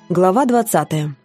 Глава 20.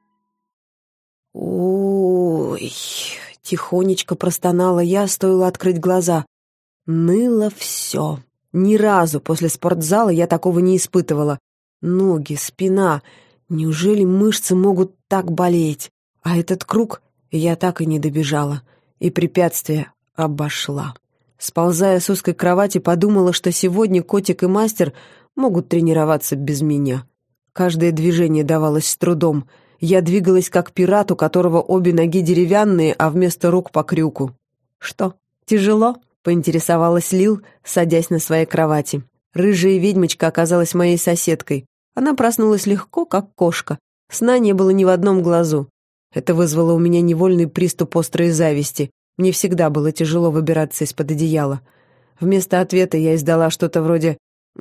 Ой, тихонечко простонала я, стоило открыть глаза. Ныло все. Ни разу после спортзала я такого не испытывала. Ноги, спина. Неужели мышцы могут так болеть? А этот круг я так и не добежала. И препятствие обошла. Сползая с узкой кровати, подумала, что сегодня котик и мастер могут тренироваться без меня. Каждое движение давалось с трудом. Я двигалась как пират, у которого обе ноги деревянные, а вместо рук по крюку. «Что, тяжело?» — поинтересовалась Лил, садясь на своей кровати. Рыжая ведьмочка оказалась моей соседкой. Она проснулась легко, как кошка. Сна не было ни в одном глазу. Это вызвало у меня невольный приступ острой зависти. Мне всегда было тяжело выбираться из-под одеяла. Вместо ответа я издала что-то вроде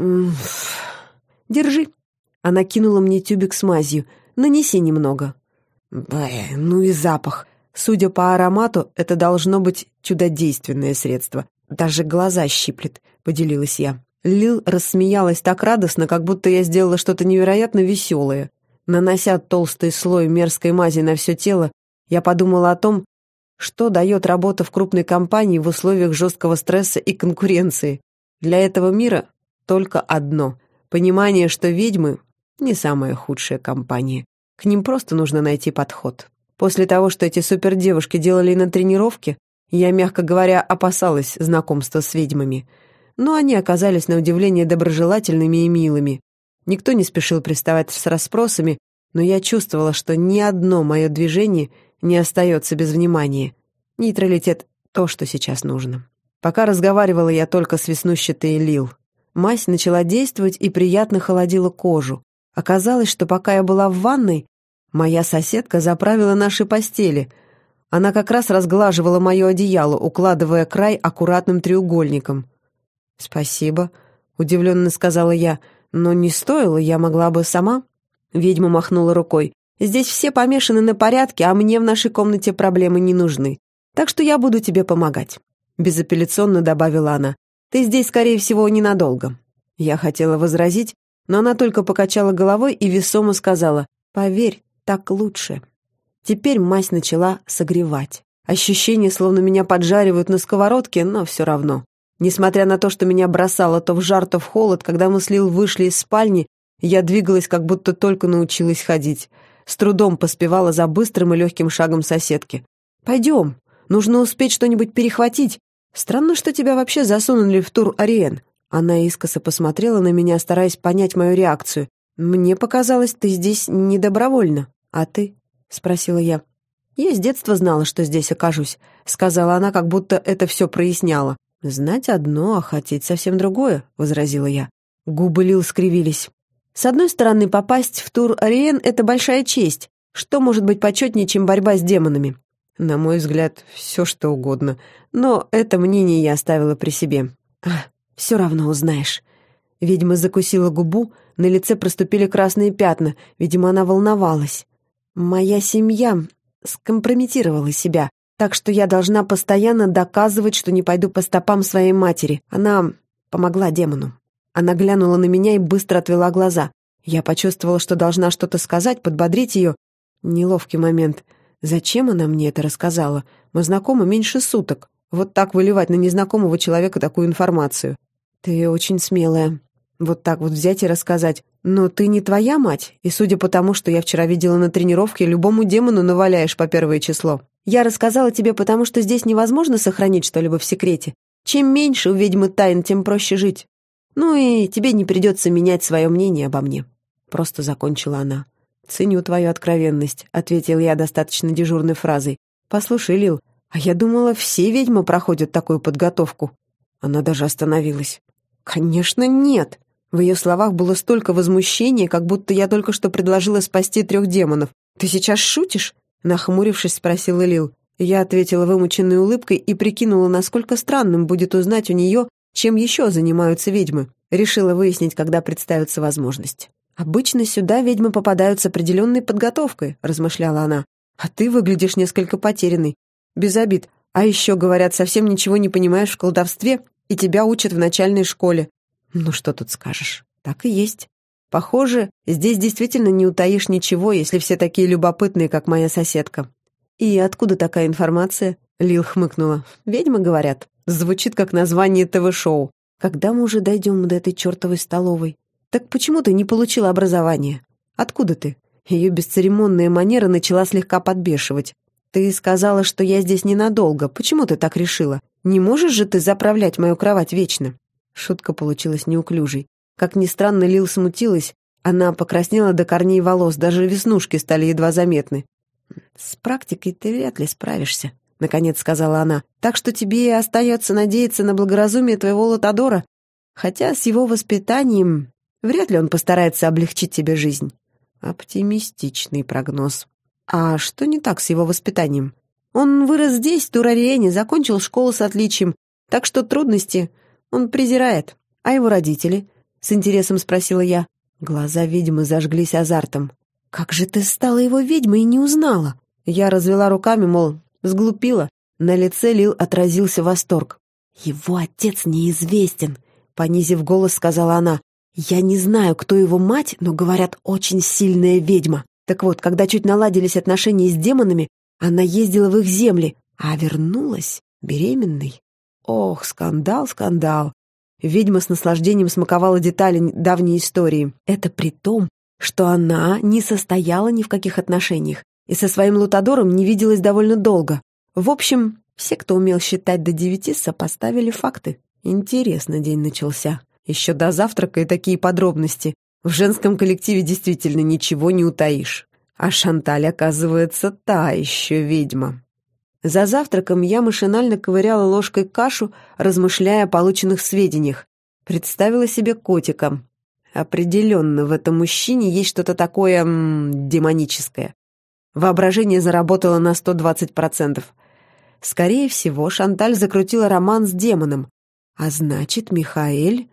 «Держи». Она кинула мне тюбик с мазью. «Нанеси немного». Ну и запах. Судя по аромату, это должно быть чудодейственное средство. Даже глаза щиплет, поделилась я. Лил рассмеялась так радостно, как будто я сделала что-то невероятно веселое. Нанося толстый слой мерзкой мази на все тело, я подумала о том, что дает работа в крупной компании в условиях жесткого стресса и конкуренции. Для этого мира только одно — понимание, что ведьмы не самая худшая компания. К ним просто нужно найти подход. После того, что эти супердевушки делали на тренировке, я, мягко говоря, опасалась знакомства с ведьмами. Но они оказались на удивление доброжелательными и милыми. Никто не спешил приставать с расспросами, но я чувствовала, что ни одно мое движение не остается без внимания. Нейтралитет — то, что сейчас нужно. Пока разговаривала я только с веснущатой Лил. Мазь начала действовать и приятно холодила кожу. Оказалось, что пока я была в ванной, моя соседка заправила наши постели. Она как раз разглаживала мое одеяло, укладывая край аккуратным треугольником. «Спасибо», — удивленно сказала я, — «но не стоило, я могла бы сама». Ведьма махнула рукой. «Здесь все помешаны на порядке, а мне в нашей комнате проблемы не нужны. Так что я буду тебе помогать», — безапелляционно добавила она. «Ты здесь, скорее всего, ненадолго». Я хотела возразить, но она только покачала головой и весомо сказала: «Поверь, так лучше». Теперь мазь начала согревать. Ощущение, словно меня поджаривают на сковородке, но все равно. Несмотря на то, что меня бросало то в жар, то в холод, когда мы с Лил вышли из спальни, я двигалась, как будто только научилась ходить. С трудом поспевала за быстрым и легким шагом соседки. «Пойдем, нужно успеть что-нибудь перехватить. Странно, что тебя вообще засунули в тур Ариен». Она искоса посмотрела на меня, стараясь понять мою реакцию. «Мне показалось, ты здесь не добровольно. А ты?» — спросила я. «Я с детства знала, что здесь окажусь», — сказала она, как будто это все проясняло. «Знать одно, а хотеть совсем другое», — возразила я. Губы Лил скривились. «С одной стороны, попасть в тур Ариен — это большая честь. Что может быть почетнее, чем борьба с демонами?» На мой взгляд, все что угодно. Но это мнение я оставила при себе. «Все равно узнаешь». Ведьма закусила губу, на лице проступили красные пятна. Видимо, она волновалась. «Моя семья скомпрометировала себя, так что я должна постоянно доказывать, что не пойду по стопам своей матери. Она помогла демону». Она глянула на меня и быстро отвела глаза. Я почувствовала, что должна что-то сказать, подбодрить ее. Неловкий момент. Зачем она мне это рассказала? Мы знакомы меньше суток. Вот так выливать на незнакомого человека такую информацию. «Ты очень смелая. Вот так вот взять и рассказать. Но ты не твоя мать, и судя по тому, что я вчера видела на тренировке, любому демону наваляешь по первое число. Я рассказала тебе, потому что здесь невозможно сохранить что-либо в секрете. Чем меньше у ведьмы тайн, тем проще жить. Ну и тебе не придется менять свое мнение обо мне». Просто закончила она. «Ценю твою откровенность», — ответил я достаточно дежурной фразой. «Послушай, Лил, а я думала, все ведьмы проходят такую подготовку». Она даже остановилась. «Конечно, нет!» В ее словах было столько возмущения, как будто я только что предложила спасти 3 демонов. «Ты сейчас шутишь?» Нахмурившись, спросила Лил. Я ответила вымученной улыбкой и прикинула, насколько странным будет узнать у нее, чем еще занимаются ведьмы. Решила выяснить, когда представится возможность. «Обычно сюда ведьмы попадают с определенной подготовкой», — размышляла она. «А ты выглядишь несколько потерянной. Без обид. А еще, говорят, совсем ничего не понимаешь в колдовстве, и тебя учат в начальной школе». Ну, что тут скажешь? Так и есть. Похоже, здесь действительно не утаишь ничего, если все такие любопытные, как моя соседка. «И откуда такая информация?» — Лил хмыкнула. «Ведьмы, говорят. Звучит как название ТВ-шоу. Когда мы уже дойдем до этой чертовой столовой? Так почему ты не получила образование? Откуда ты?» Ее бесцеремонная манера начала слегка подбешивать. «Ты сказала, что я здесь ненадолго. Почему ты так решила? Не можешь же ты заправлять мою кровать вечно?» Шутка получилась неуклюжей. Как ни странно, Лил смутилась. Она покраснела до корней волос, даже веснушки стали едва заметны. «С практикой ты вряд ли справишься», — наконец сказала она. «Так что тебе остается надеяться на благоразумие твоего Лотадора. Хотя с его воспитанием вряд ли он постарается облегчить тебе жизнь». Оптимистичный прогноз. А что не так с его воспитанием? Он вырос здесь, в Турариэне, закончил школу с отличием, так что трудности он презирает. А его родители? С интересом спросила я. Глаза ведьмы зажглись азартом. «Как же ты стала его ведьмой и не узнала?» Я развела руками, мол, сглупила. На лице Лил отразился восторг. «Его отец неизвестен», — понизив голос, сказала она. «Я не знаю, кто его мать, но, говорят, очень сильная ведьма. Так вот, когда чуть наладились отношения с демонами, она ездила в их земли, а вернулась беременной. Ох, скандал, скандал». Ведьма с наслаждением смаковала детали давней истории. Это при том, что она не состояла ни в каких отношениях и со своим Лотадором не виделась довольно долго. В общем, все, кто умел считать до 9, сопоставили факты. Интересно день начался. Еще до завтрака и такие подробности. В женском коллективе действительно ничего не утаишь. А Шанталь, оказывается, та еще ведьма. За завтраком я машинально ковыряла ложкой кашу, размышляя о полученных сведениях. Представила себе котика. Определенно, в этом мужчине есть что-то такое демоническое. Воображение заработало на 120%. Скорее всего, Шанталь закрутила роман с демоном. А значит, Михаэль...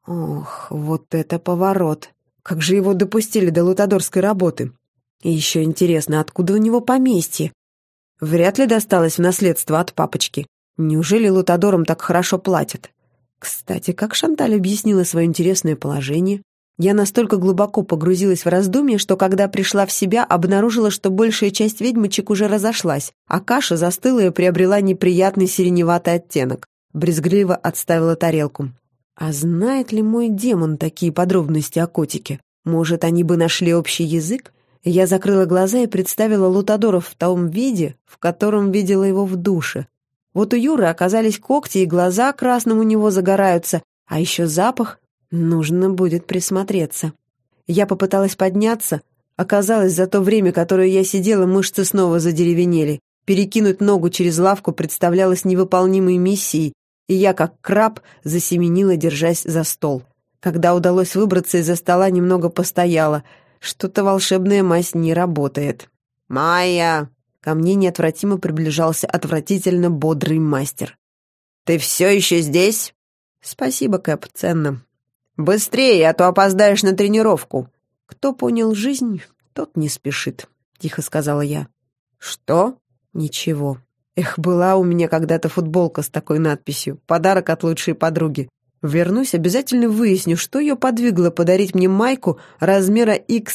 Ох, вот это поворот. Как же его допустили до лотадорской работы? И еще интересно, откуда у него поместье? Вряд ли досталось в наследство от папочки. Неужели лотадорам так хорошо платят? Кстати, как Шанталь объяснила свое интересное положение? Я настолько глубоко погрузилась в раздумья, что когда пришла в себя, обнаружила, что большая часть ведьмочек уже разошлась, а каша застыла и приобрела неприятный сиреневатый оттенок. Брезгливо отставила тарелку. А знает ли мой демон такие подробности о котике? Может, они бы нашли общий язык? Я закрыла глаза и представила Лотадора в том виде, в котором видела его в душе. Вот у Юры оказались когти, и глаза красным у него загораются, а еще запах. Нужно будет присмотреться. Я попыталась подняться. Оказалось, за то время, которое я сидела, мышцы снова задеревенели. Перекинуть ногу через лавку представлялось невыполнимой миссией, и я, как краб, засеменила, держась за стол. Когда удалось выбраться из-за стола, немного постояла. Что-то волшебная мазь не работает. «Майя!» Ко мне неотвратимо приближался отвратительно бодрый мастер. «Ты все еще здесь?» «Спасибо, Кэп, ценно». «Быстрее, а то опоздаешь на тренировку». «Кто понял жизнь, тот не спешит», — тихо сказала я. «Что?» «Ничего. Эх, была у меня когда-то футболка с такой надписью. Подарок от лучшей подруги. Вернусь, обязательно выясню, что ее подвигло подарить мне майку размера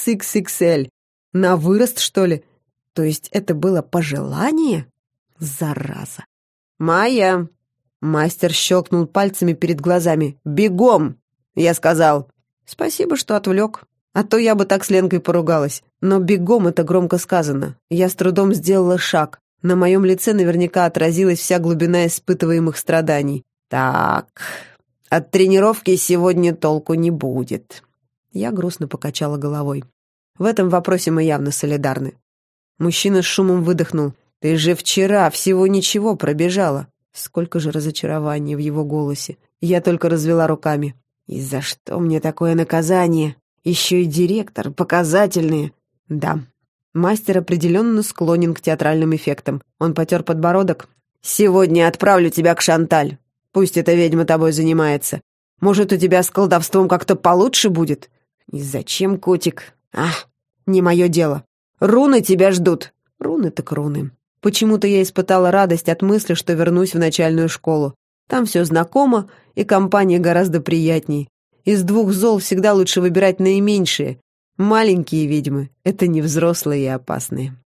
XXXL. На вырост, что ли? То есть это было пожелание? Зараза. «Майя!» Мастер щелкнул пальцами перед глазами. «Бегом!» Я сказал. «Спасибо, что отвлек. А то я бы так с Ленкой поругалась. Но бегом это громко сказано. Я с трудом сделала шаг. На моем лице наверняка отразилась вся глубина испытываемых страданий. Так, от тренировки сегодня толку не будет». Я грустно покачала головой. В этом вопросе мы явно солидарны. Мужчина с шумом выдохнул. «Ты же вчера всего ничего пробежала». Сколько же разочарования в его голосе. Я только развела руками. «И за что мне такое наказание? Еще и директор, показательные». Да, мастер определенно склонен к театральным эффектам. Он потер подбородок. «Сегодня отправлю тебя к Шанталь. Пусть эта ведьма тобой занимается. Может, у тебя с колдовством как-то получше будет?» «И зачем, котик?» Не мое дело. Руны тебя ждут». Руны так руны. Почему-то я испытала радость от мысли, что вернусь в начальную школу. Там все знакомо, и компания гораздо приятней. Из двух зол всегда лучше выбирать наименьшие. Маленькие ведьмы — это не взрослые и опасные.